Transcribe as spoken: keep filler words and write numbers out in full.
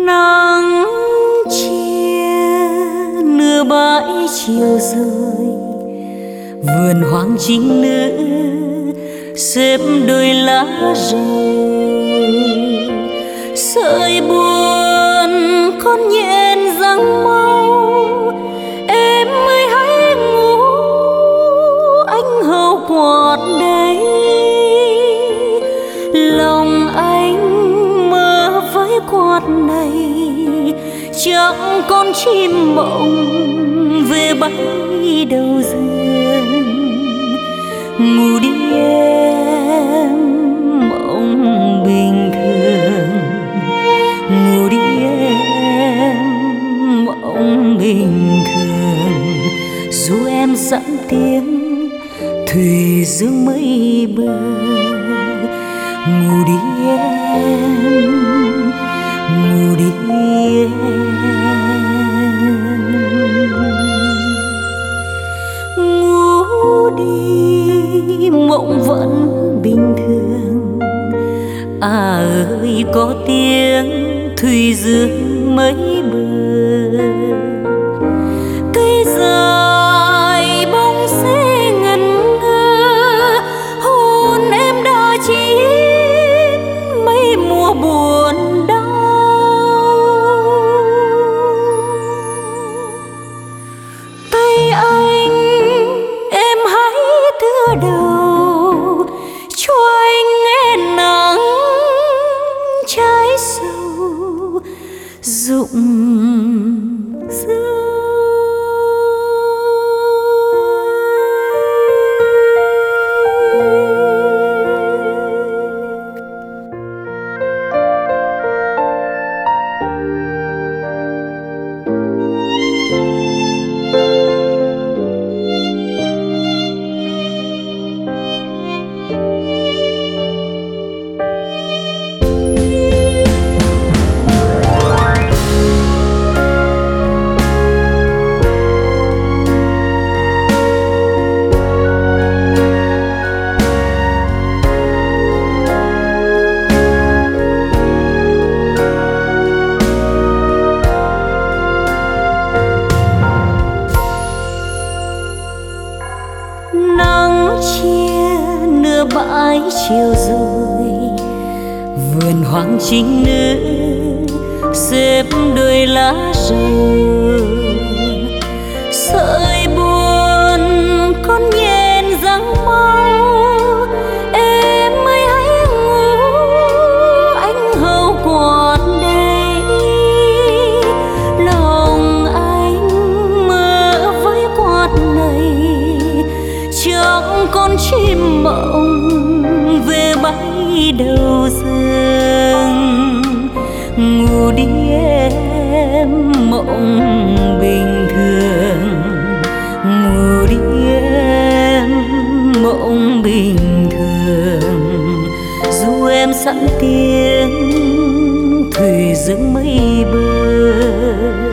Nắng chia nửa bãi chiều rơi, vườn hoang trinh nữ xếp đôi lá rơi. Sợi buồn con nhện răng mau, em ơi hãy ngủ, anh hầu quạt đây. Lòng anh mơ với quạt này, chẳng con chim mộng về bay đầu giường. Ngủ đi em, mộng bình thường. Ngủ đi em, mộng bình thường. Dù em dặn tiếng thủy dương mây bờ. Ngủ đi em, ngủ đi em. Ngủ đi, mộng vẫn bình thường. À ơi có tiếng thủy dương mấy bờ. Cây dài bóng sẽ ngẩn ngơ, hôn em đã chín mấy mùa buồn đau. Tay anh em hãy đưa đầu cho anh nghe nắng trái sầu rụng rơi. Nắng chia nửa bãi chiều rồi, vườn hoang trinh nữ xếp đôi lá rơi. Sợi buồn con nhện răng mau, em ơi hãy ngủ, anh hầu quạt đây. Lòng anh mơ với quạt này, chẳng con chim mộng về bay đầu giường. Ngủ đi em, mộng bình thường. Ngủ đi em, mộng bình thường. Dù em sẵn tiếng thủy dương mây bờ.